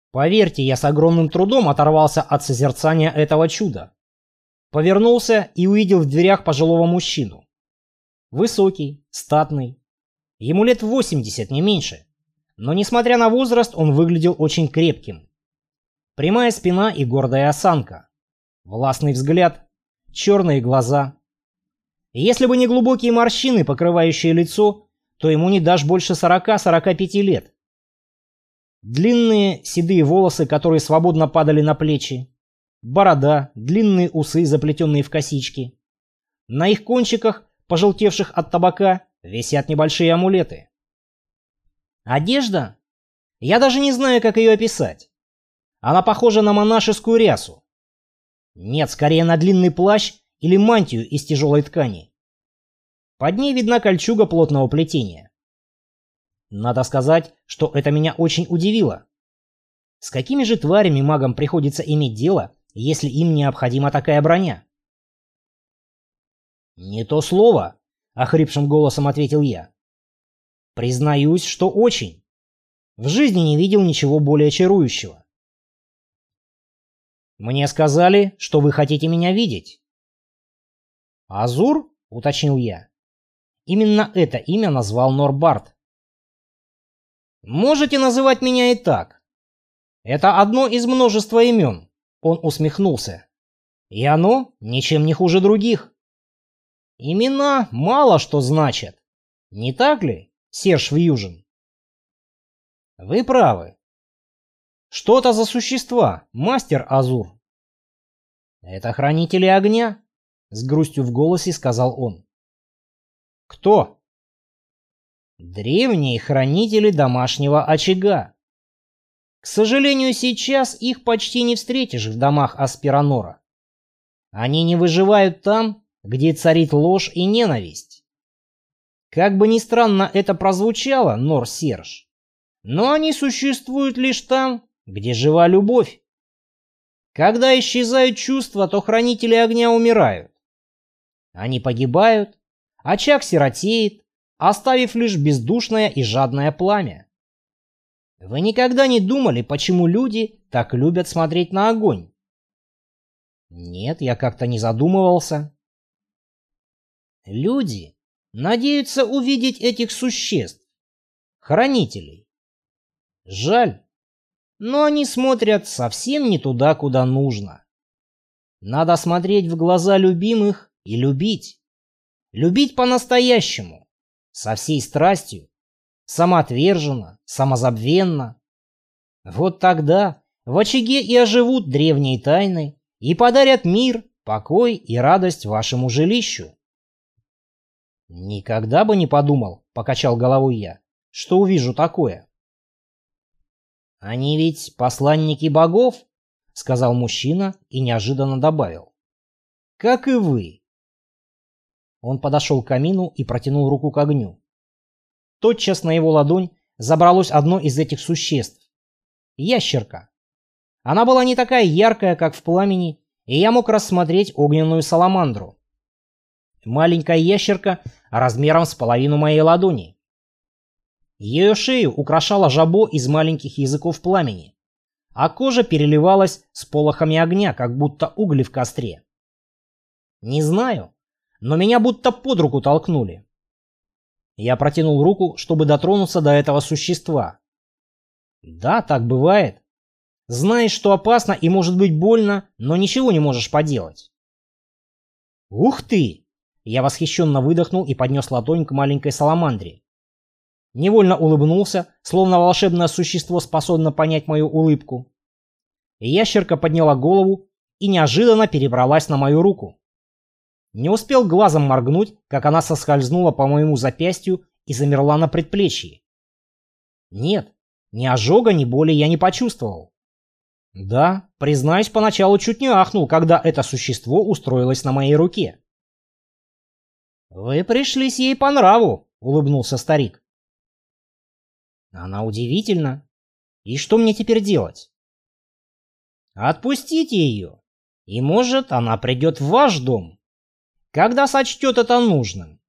Поверьте, я с огромным трудом оторвался от созерцания этого чуда. Повернулся и увидел в дверях пожилого мужчину. Высокий, статный. Ему лет 80, не меньше. Но несмотря на возраст, он выглядел очень крепким. Прямая спина и гордая осанка. Властный взгляд, черные глаза. И если бы не глубокие морщины, покрывающие лицо, то ему не дашь больше 40-45 лет. Длинные седые волосы, которые свободно падали на плечи. Борода, длинные усы, заплетенные в косички. На их кончиках, пожелтевших от табака, висят небольшие амулеты. Одежда? Я даже не знаю, как ее описать. Она похожа на монашескую рясу. Нет, скорее на длинный плащ или мантию из тяжелой ткани. Под ней видна кольчуга плотного плетения. Надо сказать, что это меня очень удивило. С какими же тварями магам приходится иметь дело, если им необходима такая броня? «Не то слово», — охрипшим голосом ответил я. «Признаюсь, что очень. В жизни не видел ничего более чарующего». «Мне сказали, что вы хотите меня видеть». «Азур?» — уточнил я. Именно это имя назвал Норбарт. «Можете называть меня и так. Это одно из множества имен», — он усмехнулся. «И оно ничем не хуже других. Имена мало что значат. Не так ли, Серж Вьюжин?» «Вы правы. Что это за существа, мастер Азур?» «Это хранители огня», — с грустью в голосе сказал он. «Кто?» «Древние хранители домашнего очага. К сожалению, сейчас их почти не встретишь в домах Аспиранора. Они не выживают там, где царит ложь и ненависть. Как бы ни странно это прозвучало, Нор-Серж, но они существуют лишь там, где жива любовь. Когда исчезают чувства, то хранители огня умирают. Они погибают, очаг сиротеет, оставив лишь бездушное и жадное пламя. Вы никогда не думали, почему люди так любят смотреть на огонь? Нет, я как-то не задумывался. Люди надеются увидеть этих существ, хранителей. Жаль, но они смотрят совсем не туда, куда нужно. Надо смотреть в глаза любимых и любить. Любить по-настоящему. Со всей страстью, самоотверженно, самозабвенно. Вот тогда в очаге и оживут древние тайны и подарят мир, покой и радость вашему жилищу. Никогда бы не подумал, покачал головой я, что увижу такое. Они ведь посланники богов, сказал мужчина и неожиданно добавил. Как и вы. Он подошел к камину и протянул руку к огню. Тотчас на его ладонь забралось одно из этих существ. Ящерка. Она была не такая яркая, как в пламени, и я мог рассмотреть огненную саламандру. Маленькая ящерка размером с половину моей ладони. Ее шею украшало жабо из маленьких языков пламени, а кожа переливалась сполохами огня, как будто угли в костре. Не знаю, но меня будто под руку толкнули. Я протянул руку, чтобы дотронуться до этого существа. Да, так бывает. Знаешь, что опасно и может быть больно, но ничего не можешь поделать. Ух ты! Я восхищенно выдохнул и поднес ладонь к маленькой саламандре. Невольно улыбнулся, словно волшебное существо способно понять мою улыбку. Ящерка подняла голову и неожиданно перебралась на мою руку. Не успел глазом моргнуть, как она соскользнула по моему запястью и замерла на предплечье. Нет, ни ожога, ни боли я не почувствовал. Да, признаюсь, поначалу чуть не ахнул, когда это существо устроилось на моей руке. «Вы пришлись ей по нраву», — улыбнулся старик. «Она удивительна. И что мне теперь делать?» «Отпустите ее, и, может, она придет в ваш дом, когда сочтет это нужным».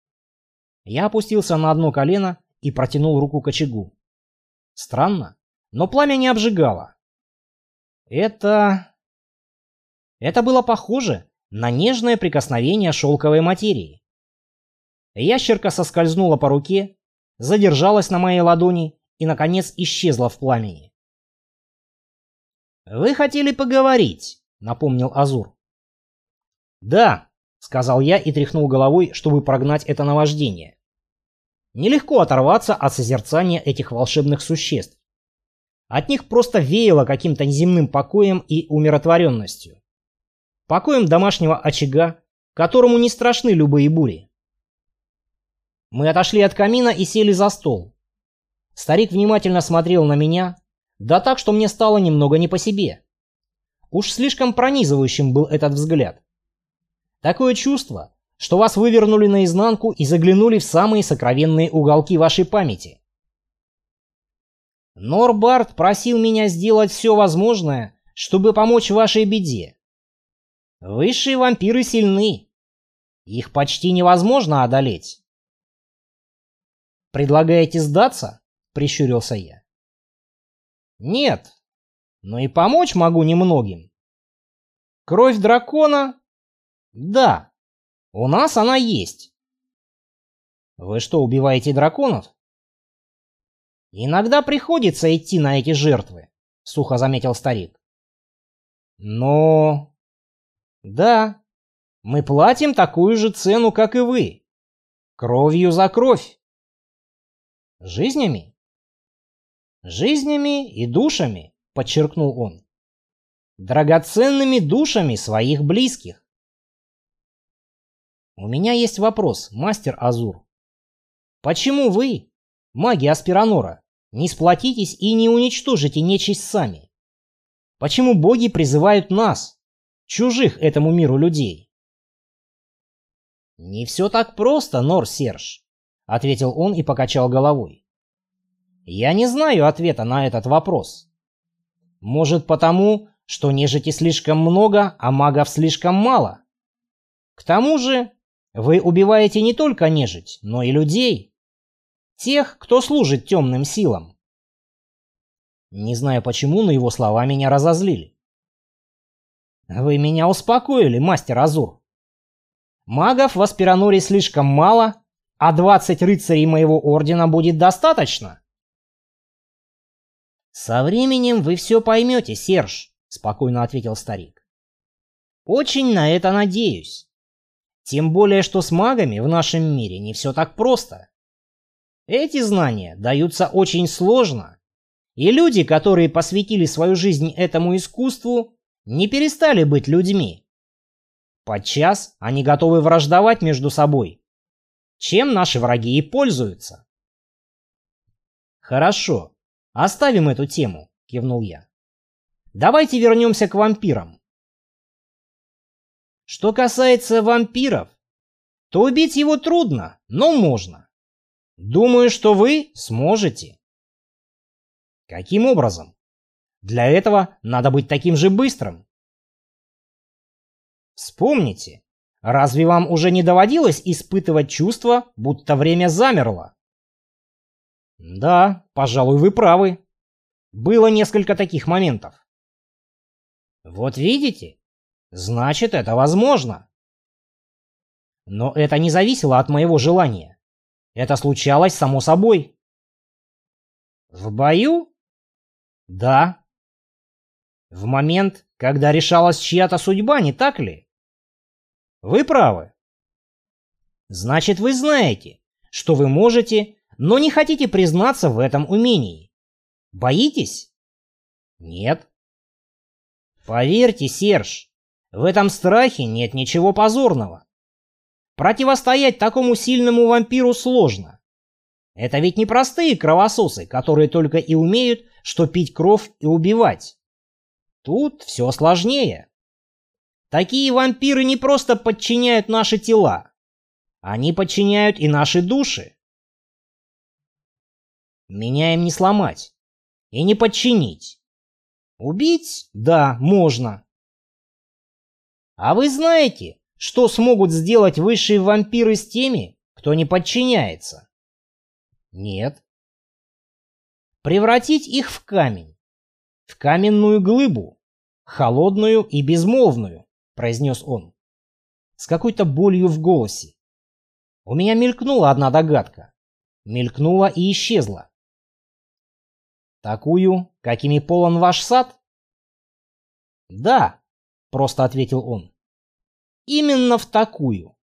Я опустился на одно колено и протянул руку к очагу. Странно, но пламя не обжигало. Это было похоже на нежное прикосновение шелковой материи. Ящерка соскользнула по руке, задержалась на моей ладони и, наконец, исчезла в пламени. «Вы хотели поговорить», — напомнил Азур. «Да», — сказал я и тряхнул головой, чтобы прогнать это наваждение. Нелегко оторваться от созерцания этих волшебных существ. От них просто веяло каким-то неземным покоем и умиротворенностью. Покоем домашнего очага, которому не страшны любые бури. Мы отошли от камина и сели за стол. Старик внимательно смотрел на меня, да так, что мне стало немного не по себе. Уж слишком пронизывающим был этот взгляд. Такое чувство, что вас вывернули наизнанку и заглянули в самые сокровенные уголки вашей памяти. Норбард просил меня сделать все возможное, чтобы помочь вашей беде. Высшие вампиры сильны. Их почти невозможно одолеть. «Предлагаете сдаться?» — прищурился я. «Нет, но и помочь могу немногим. Кровь дракона? Да, у нас она есть». «Вы что, убиваете драконов?» «Иногда приходится идти на эти жертвы», — сухо заметил старик. «Но... да, мы платим такую же цену, как и вы. Кровью за кровь». «Жизнями?» «Жизнями и душами», — подчеркнул он. «Драгоценными душами своих близких». «У меня есть вопрос, мастер Азур. Почему вы, маги Аспиранора, не сплотитесь и не уничтожите нечисть сами? Почему боги призывают нас, чужих этому миру людей?» «Не все так просто, Нор-Серж», — ответил он и покачал головой. «Я не знаю ответа на этот вопрос. Может, потому, что нежити слишком много, а магов слишком мало? К тому же, вы убиваете не только нежить, но и людей. Тех, кто служит темным силам». Не знаю почему, но его слова меня разозлили. «Вы меня успокоили, мастер Азур. Магов в Аспираноре слишком мало, а 20 рыцарей моего ордена будет достаточно». «Со временем вы все поймете, Серж», — спокойно ответил старик. «Очень на это надеюсь. Тем более, что с магами в нашем мире не все так просто. Эти знания даются очень сложно, и люди, которые посвятили свою жизнь этому искусству, не перестали быть людьми. Подчас они готовы враждовать между собой, чем наши враги и пользуются». «Хорошо. Оставим эту тему», — кивнул я. «Давайте вернемся к вампирам. Что касается вампиров, то убить его трудно, но можно. Думаю, что вы сможете». «Каким образом? Для этого надо быть таким же быстрым». «Вспомните, разве вам уже не доводилось испытывать чувство, будто время замерло?» «Да, пожалуй, вы правы. Было несколько таких моментов». «Вот видите? Значит, это возможно». «Но это не зависело от моего желания. Это случалось само собой». «В бою?» «Да». «В момент, когда решалась чья-то судьба, не так ли?» «Вы правы». «Значит, вы знаете, что вы можете, но не хотите признаться в этом умении. Боитесь?» «Нет». «Поверьте, Серж, в этом страхе нет ничего позорного. Противостоять такому сильному вампиру сложно. Это ведь не простые кровососы, которые только и умеют, что пить кровь и убивать. Тут все сложнее. Такие вампиры не просто подчиняют наши тела. Они подчиняют и наши души. Меня им не сломать и не подчинить. Убить? Да, можно. А вы знаете, что смогут сделать высшие вампиры с теми, кто не подчиняется? Нет. превратить их в камень, в каменную глыбу, холодную и безмолвную, произнес он, с какой-то болью в голосе. У меня мелькнула одна догадка, мелькнула и исчезла. Такую, какими полон ваш сад? Да, просто ответил он. Именно в такую.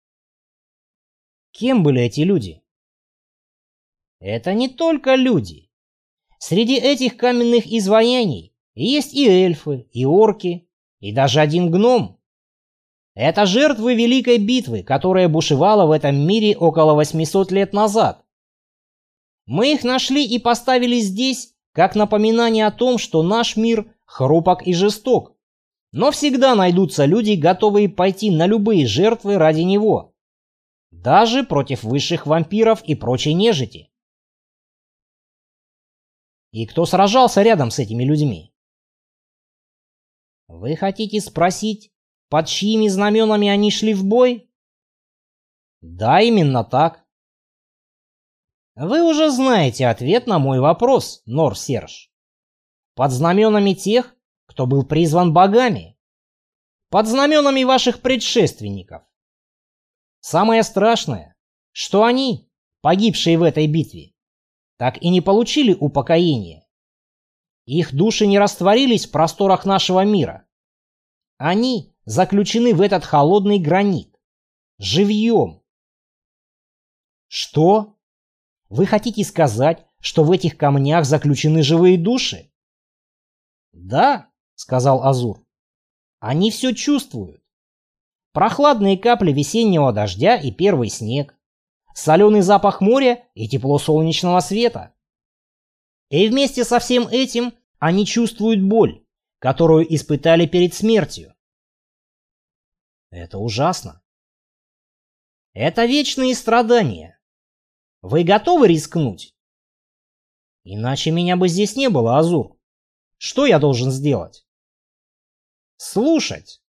Кем были эти люди? Это не только люди. Среди этих каменных изваяний есть и эльфы, и орки, и даже один гном. Это жертвы Великой битвы, которая бушевала в этом мире около 800 лет назад. Мы их нашли и поставили здесь, как напоминание о том, что наш мир хрупок и жесток, но всегда найдутся люди, готовые пойти на любые жертвы ради него, даже против высших вампиров и прочей нежити. И кто сражался рядом с этими людьми? Вы хотите спросить, под чьими знаменами они шли в бой? Да, именно так. Вы уже знаете ответ на мой вопрос, Нор-Серж. Под знаменами тех, кто был призван богами. Под знаменами ваших предшественников. Самое страшное, что они, погибшие в этой битве, так и не получили упокоения. Их души не растворились в просторах нашего мира. Они заключены в этот холодный гранит. Живьем. Что? Вы хотите сказать, что в этих камнях заключены живые души? Да, сказал Азур. Они все чувствуют. Прохладные капли весеннего дождя и первый снег. Соленый запах моря и тепло солнечного света. И вместе со всем этим они чувствуют боль, которую испытали перед смертью. Это ужасно. Это вечные страдания. Вы готовы рискнуть? Иначе меня бы здесь не было, Азур. Что я должен сделать? Слушать.